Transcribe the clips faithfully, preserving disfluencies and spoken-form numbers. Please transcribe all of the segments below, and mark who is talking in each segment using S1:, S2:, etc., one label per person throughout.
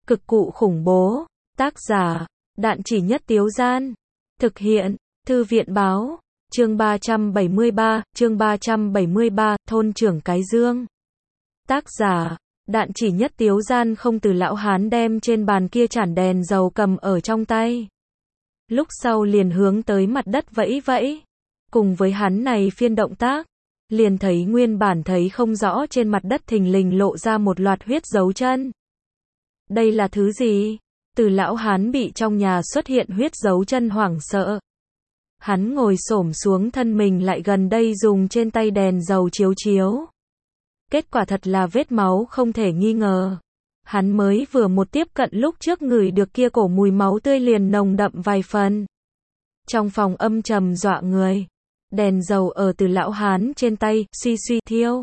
S1: Cực cụ khủng bố. Tác giả, Đạn Chỉ Nhất Tiếu Gian. Thực hiện, Thư viện báo. Chương ba trăm bảy mươi ba, chương ba trăm bảy mươi ba, thôn trưởng Cái Dương. Tác giả, Đạn Chỉ Nhất Tiếu Gian. Không. Từ lão hán đem trên bàn kia chản đèn dầu cầm ở trong tay. Lúc sau liền hướng tới mặt đất vẫy vẫy. Cùng với hắn này phiên động tác, liền thấy nguyên bản thấy không rõ trên mặt đất thình lình lộ ra một loạt huyết dấu chân. Đây là thứ gì? Từ lão hán bị trong nhà xuất hiện huyết dấu chân hoảng sợ. Hắn ngồi xổm xuống thân mình lại gần đây dùng trên tay đèn dầu chiếu chiếu. Kết quả thật là vết máu không thể nghi ngờ. Hắn mới vừa một tiếp cận lúc trước ngửi được kia cổ mùi máu tươi liền nồng đậm vài phần. Trong phòng âm trầm dọa người. Đèn dầu ở từ lão hán trên tay, suy suy thiêu.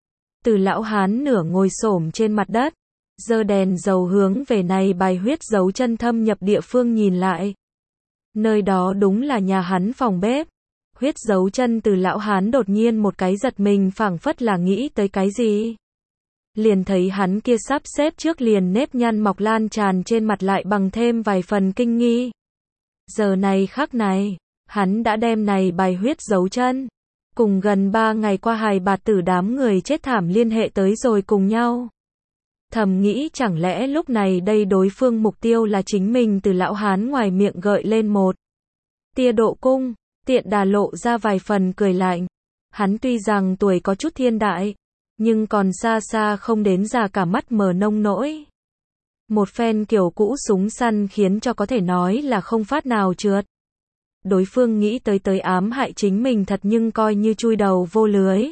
S1: Từ lão hán nửa ngồi xổm trên mặt đất, giơ đèn dầu hướng về này bài huyết dấu chân thâm nhập địa phương nhìn lại. Nơi đó đúng là nhà hắn phòng bếp. Huyết dấu chân từ lão hán đột nhiên một cái giật mình, phảng phất là nghĩ tới cái gì. Liền thấy hắn kia sắp xếp trước liền nếp nhăn mọc lan tràn trên mặt lại bằng thêm vài phần kinh nghi. Giờ này khắc này, hắn đã đem này bài huyết dấu chân, cùng gần ba ngày qua hài bạt tử đám người chết thảm liên hệ tới rồi cùng nhau. Thầm nghĩ chẳng lẽ lúc này đây đối phương mục tiêu là chính mình. Từ lão hán ngoài miệng gợi lên một tia độ cung, tiện đà lộ ra vài phần cười lạnh. Hắn tuy rằng tuổi có chút thiên đại, nhưng còn xa xa không đến già cả mắt mờ nông nỗi. Một phen kiểu cũ súng săn khiến cho có thể nói là không phát nào trượt. Đối phương nghĩ tới tới ám hại chính mình thật nhưng coi như chui đầu vô lưới.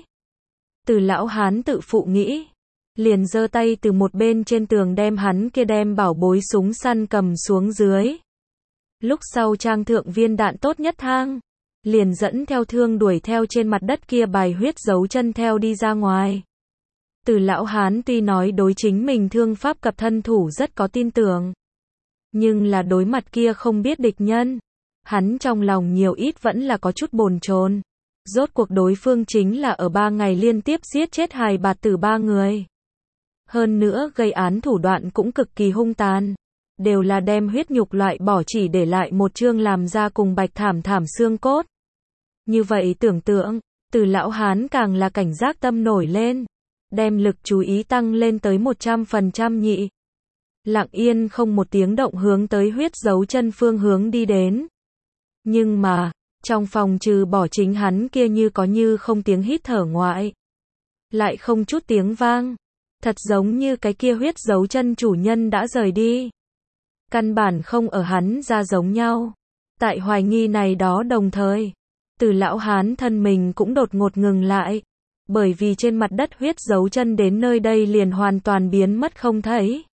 S1: Từ lão hán tự phụ nghĩ, liền giơ tay từ một bên trên tường đem hắn kia đem bảo bối súng săn cầm xuống dưới. Lúc sau trang thượng viên đạn tốt nhất thang, liền dẫn theo thương đuổi theo trên mặt đất kia bài huyết dấu chân theo đi ra ngoài. Từ lão hán tuy nói đối chính mình thương pháp cập thân thủ rất có tin tưởng, nhưng là đối mặt kia không biết địch nhân, hắn trong lòng nhiều ít vẫn là có chút bồn chồn. Rốt cuộc đối phương chính là ở ba ngày liên tiếp giết chết hài bạt tử ba người. Hơn nữa gây án thủ đoạn cũng cực kỳ hung tàn. Đều là đem huyết nhục loại bỏ chỉ để lại một chương làm ra cùng bạch thảm thảm xương cốt. Như vậy tưởng tượng, từ lão hán càng là cảnh giác tâm nổi lên. Đem lực chú ý tăng lên tới một trăm phần trăm nhị. Lặng yên không một tiếng động hướng tới huyết dấu chân phương hướng đi đến. Nhưng mà, trong phòng trừ bỏ chính hắn kia như có như không tiếng hít thở ngoại. Lại không chút tiếng vang. Thật giống như cái kia huyết dấu chân chủ nhân đã rời đi. Căn bản không ở hắn ra giống nhau. Tại hoài nghi này đó đồng thời, từ lão hán thân mình cũng đột ngột ngừng lại. Bởi vì trên mặt đất huyết dấu chân đến nơi đây liền hoàn toàn biến mất không thấy.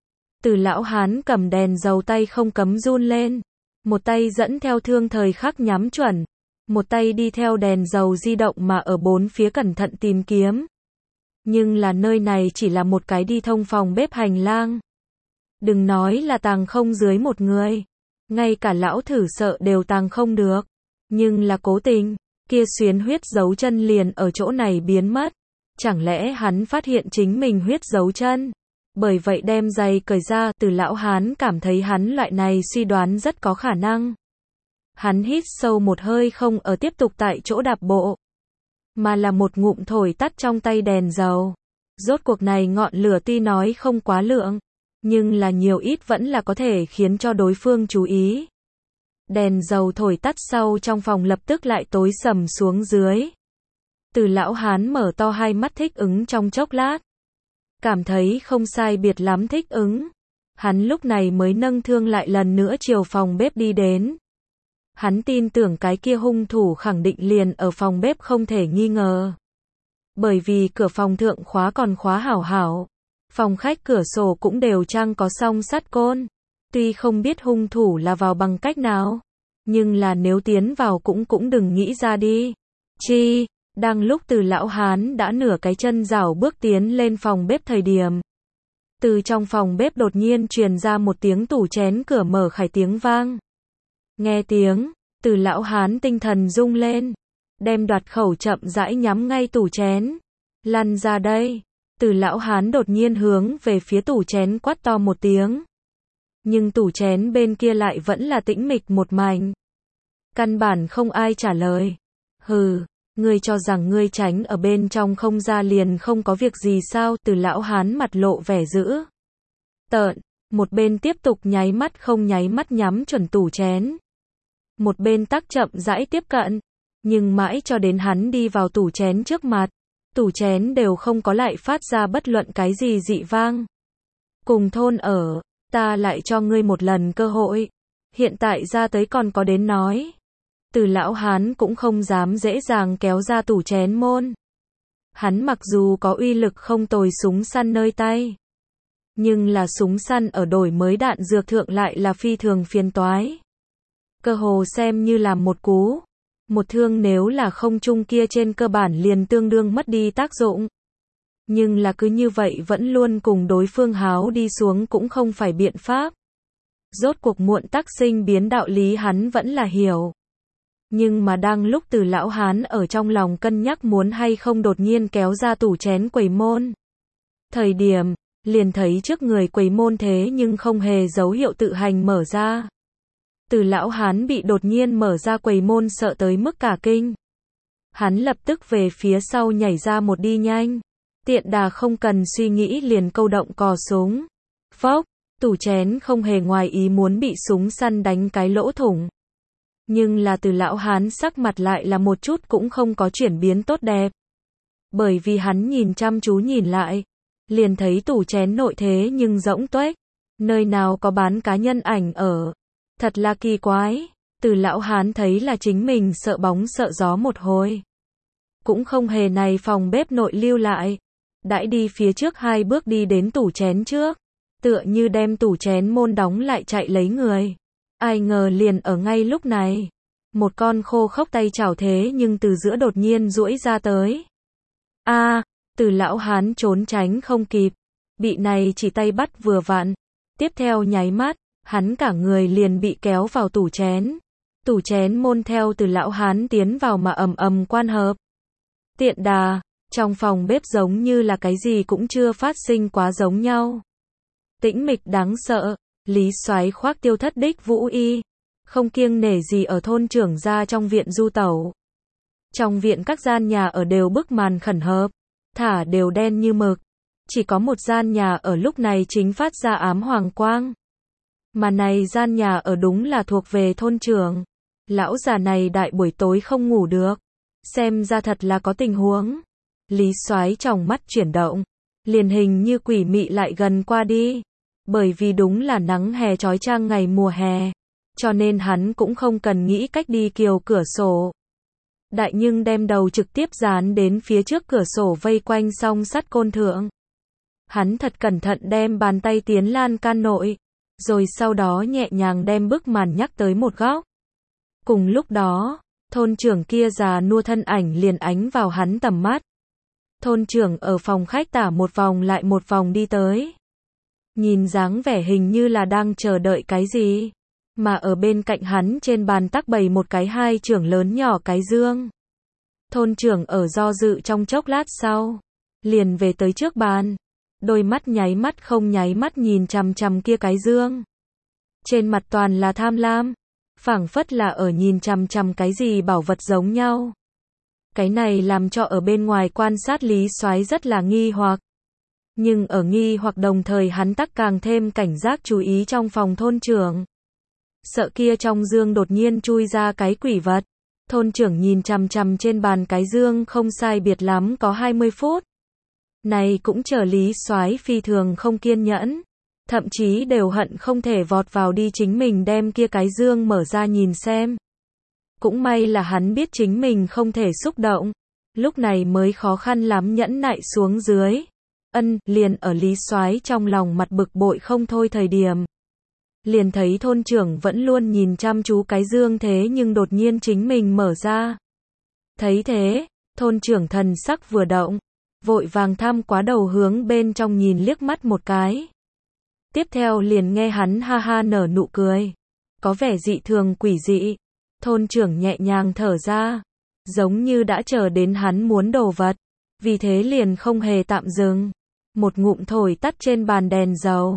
S1: Từ lão hán cầm đèn dầu tay không cấm run lên. Một tay dẫn theo thương thời khắc nhắm chuẩn. Một tay đi theo đèn dầu di động mà ở bốn phía cẩn thận tìm kiếm. Nhưng là nơi này chỉ là một cái đi thông phòng bếp hành lang. Đừng nói là tàng không dưới một người. Ngay cả lão thử sợ đều tàng không được. Nhưng là cố tình, kia xuyến huyết dấu chân liền ở chỗ này biến mất. Chẳng lẽ hắn phát hiện chính mình huyết dấu chân? Bởi vậy đem giày cởi ra. Từ lão hán cảm thấy hắn loại này suy đoán rất có khả năng. Hắn hít sâu một hơi, không ở tiếp tục tại chỗ đạp bộ, mà là một ngụm thổi tắt trong tay đèn dầu. Rốt cuộc này ngọn lửa tuy nói không quá lượng, nhưng là nhiều ít vẫn là có thể khiến cho đối phương chú ý. Đèn dầu thổi tắt sau trong phòng lập tức lại tối sầm xuống dưới. Từ lão hán mở to hai mắt thích ứng trong chốc lát. Cảm thấy không sai biệt lắm thích ứng. Hắn lúc này mới nâng thương lại lần nữa chiều phòng bếp đi đến. Hắn tin tưởng cái kia hung thủ khẳng định liền ở phòng bếp không thể nghi ngờ. Bởi vì cửa phòng thượng khóa còn khóa hảo hảo. Phòng khách cửa sổ cũng đều trang có song sắt côn. Tuy không biết hung thủ là vào bằng cách nào, nhưng là nếu tiến vào cũng cũng đừng nghĩ ra đi. Chi, đang lúc từ lão hán đã nửa cái chân rảo bước tiến lên phòng bếp thời điểm. Từ trong phòng bếp đột nhiên truyền ra một tiếng tủ chén cửa mở khải tiếng vang. Nghe tiếng, từ lão hán tinh thần rung lên. Đem đoạt khẩu chậm rãi nhắm ngay tủ chén. Lăn ra đây. Từ lão hán đột nhiên hướng về phía tủ chén quát to một tiếng. Nhưng tủ chén bên kia lại vẫn là tĩnh mịch một mảnh. Căn bản không ai trả lời. Hừ, ngươi cho rằng ngươi tránh ở bên trong không ra liền không có việc gì sao? Từ lão hán mặt lộ vẻ dữ tợn, một bên tiếp tục nháy mắt không nháy mắt nhắm chuẩn tủ chén. Một bên tắc chậm rãi tiếp cận, nhưng mãi cho đến hắn đi vào tủ chén trước mặt, tủ chén đều không có lại phát ra bất luận cái gì dị vang. Cùng thôn ở, ta lại cho ngươi một lần cơ hội, hiện tại ra tới còn có đến nói. Từ lão hán cũng không dám dễ dàng kéo ra tủ chén môn. Hắn mặc dù có uy lực không tồi súng săn nơi tay, nhưng là súng săn ở đổi mới đạn dược thượng lại là phi thường phiền toái. Cơ hồ xem như làm một cú, một thương nếu là không chung kia trên cơ bản liền tương đương mất đi tác dụng. Nhưng là cứ như vậy vẫn luôn cùng đối phương háo đi xuống cũng không phải biện pháp. Rốt cuộc muộn tắc sinh biến đạo lý hắn vẫn là hiểu. Nhưng mà đang lúc Từ lão hán ở trong lòng cân nhắc muốn hay không đột nhiên kéo ra tủ chén quầy môn thời điểm, liền thấy trước người quầy môn thế nhưng không hề dấu hiệu tự hành mở ra. Từ lão hán bị đột nhiên mở ra quầy môn sợ tới mức cả kinh. Hắn lập tức về phía sau nhảy ra một đi nhanh. Tiện đà không cần suy nghĩ liền câu động cò súng. Phốc, tủ chén không hề ngoài ý muốn bị súng săn đánh cái lỗ thủng. Nhưng là Từ lão hán sắc mặt lại là một chút cũng không có chuyển biến tốt đẹp. Bởi vì hắn nhìn chăm chú nhìn lại, liền thấy tủ chén nội thế nhưng rỗng tuếch, nơi nào có bán cá nhân ảnh ở. Thật là kỳ quái. Từ lão hán thấy là chính mình sợ bóng sợ gió một hồi. Cũng không hề này phòng bếp nội lưu lại. Đãi đi phía trước hai bước đi đến tủ chén trước. Tựa như đem tủ chén môn đóng lại chạy lấy người. Ai ngờ liền ở ngay lúc này. Một con khô khốc tay chảo thế nhưng từ giữa đột nhiên duỗi ra tới. A, à, Từ lão hán trốn tránh không kịp. Bị này chỉ tay bắt vừa vặn. Tiếp theo nháy mắt, hắn cả người liền bị kéo vào tủ chén. Tủ chén môn theo Từ lão hán tiến vào mà ầm ầm quan hợp. Tiện đà, trong phòng bếp giống như là cái gì cũng chưa phát sinh quá giống nhau. Tĩnh mịch đáng sợ, Lý Soái khoác tiêu thất đích vũ y, không kiêng nể gì ở thôn trưởng gia trong viện du tẩu. Trong viện các gian nhà ở đều bức màn khẩn hợp, thả đều đen như mực. Chỉ có một gian nhà ở lúc này chính phát ra ám hoàng quang. Mà này gian nhà ở đúng là thuộc về thôn trưởng. Lão già này đại buổi tối không ngủ được. Xem ra thật là có tình huống. Lý Soái trong mắt chuyển động. Liền hình như quỷ mị lại gần qua đi. Bởi vì đúng là nắng hè chói chang ngày mùa hè. Cho nên hắn cũng không cần nghĩ cách đi kiều cửa sổ. Đại nhưng đem đầu trực tiếp dán đến phía trước cửa sổ vây quanh song sắt côn thượng. Hắn thật cẩn thận đem bàn tay tiến lan can nội. Rồi sau đó nhẹ nhàng đem bức màn nhắc tới một góc. Cùng lúc đó, thôn trưởng kia già nua thân ảnh liền ánh vào hắn tầm mắt. Thôn trưởng ở phòng khách tả một vòng lại một vòng đi tới. Nhìn dáng vẻ hình như là đang chờ đợi cái gì. Mà ở bên cạnh hắn trên bàn tắc bày một cái hai trưởng lớn nhỏ cái dương. Thôn trưởng ở do dự trong chốc lát sau. Liền về tới trước bàn. Đôi mắt nháy mắt không nháy mắt nhìn chằm chằm kia cái dương. Trên mặt toàn là tham lam. Phảng phất là ở nhìn chằm chằm cái gì bảo vật giống nhau. Cái này làm cho ở bên ngoài quan sát Lý Soái rất là nghi hoặc. Nhưng ở nghi hoặc đồng thời hắn tắc càng thêm cảnh giác chú ý trong phòng thôn trưởng. Sợ kia trong dương đột nhiên chui ra cái quỷ vật. Thôn trưởng nhìn chằm chằm trên bàn cái dương không sai biệt lắm có hai mươi phút. Này cũng chờ Lý Soái phi thường không kiên nhẫn. Thậm chí đều hận không thể vọt vào đi chính mình đem kia cái dương mở ra nhìn xem. Cũng may là hắn biết chính mình không thể xúc động. Lúc này mới khó khăn lắm nhẫn nại xuống dưới. Ân, liền ở Lý Soái trong lòng mặt bực bội không thôi thời điểm. Liền thấy thôn trưởng vẫn luôn nhìn chăm chú cái dương thế nhưng đột nhiên chính mình mở ra. Thấy thế, thôn trưởng thần sắc vừa động. Vội vàng thăm quá đầu hướng bên trong nhìn liếc mắt một cái. Tiếp theo liền nghe hắn ha ha nở nụ cười. Có vẻ dị thường quỷ dị. Thôn trưởng nhẹ nhàng thở ra. Giống như đã chờ đến hắn muốn đồ vật. Vì thế liền không hề tạm dừng. Một ngụm thổi tắt trên bàn đèn dầu.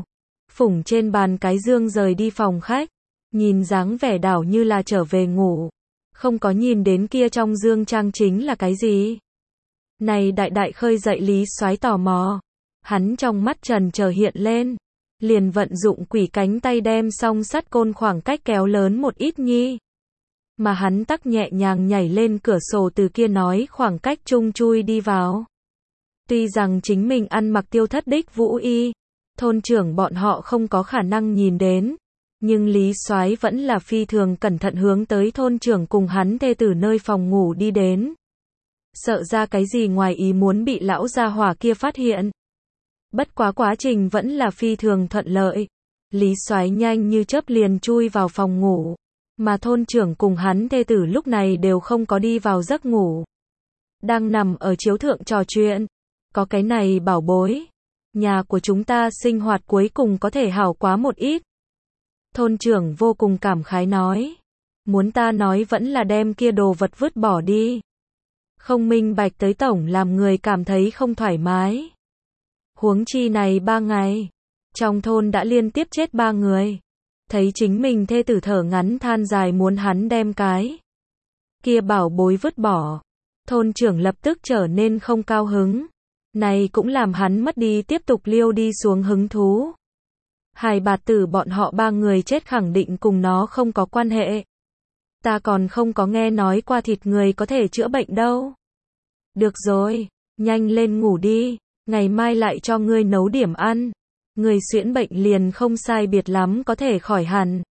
S1: phủng trên bàn cái dương rời đi phòng khách, nhìn dáng vẻ đảo như là trở về ngủ, không có nhìn đến kia trong dương trang chính là cái gì. Này đại đại khơi dậy Lý Soái tò mò, hắn trong mắt trần chờ hiện lên, liền vận dụng quỷ cánh tay đem song sắt côn khoảng cách kéo lớn một ít nhi. Mà hắn tắc nhẹ nhàng nhảy lên cửa sổ từ kia nói khoảng cách chung chui đi vào. Tuy rằng chính mình ăn mặc tiêu thất đích vũ y, thôn trưởng bọn họ không có khả năng nhìn đến, nhưng Lý Soái vẫn là phi thường cẩn thận hướng tới thôn trưởng cùng hắn thê tử nơi phòng ngủ đi đến. Sợ ra cái gì ngoài ý muốn bị lão gia hỏa kia phát hiện. Bất quá quá trình vẫn là phi thường thuận lợi. Lý Soái nhanh như chớp liền chui vào phòng ngủ, mà thôn trưởng cùng hắn thê tử lúc này đều không có đi vào giấc ngủ. Đang nằm ở chiếu thượng trò chuyện. Có cái này bảo bối, nhà của chúng ta sinh hoạt cuối cùng có thể hảo quá một ít. Thôn trưởng vô cùng cảm khái nói. Muốn ta nói vẫn là đem kia đồ vật vứt bỏ đi. Không minh bạch tới tổng làm người cảm thấy không thoải mái. Huống chi này ba ngày, trong thôn đã liên tiếp chết ba người. Thấy chính mình thê tử thở ngắn than dài muốn hắn đem cái kia bảo bối vứt bỏ. Thôn trưởng lập tức trở nên không cao hứng. Này cũng làm hắn mất đi tiếp tục liêu đi xuống hứng thú. Hai bạt tử bọn họ ba người chết khẳng định cùng nó không có quan hệ. Ta còn không có nghe nói qua thịt người có thể chữa bệnh đâu. Được rồi, nhanh lên ngủ đi, ngày mai lại cho ngươi nấu điểm ăn. Người xuyễn bệnh liền không sai biệt lắm có thể khỏi hẳn.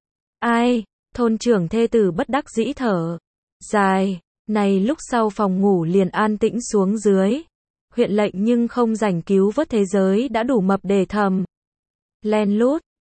S1: Ai, thôn trưởng thê tử bất đắc dĩ thở dài, này lúc sau phòng ngủ liền an tĩnh xuống dưới. Huyện lệnh nhưng không rảnh cứu vớt thế giới đã đủ mập để thầm. Len lút,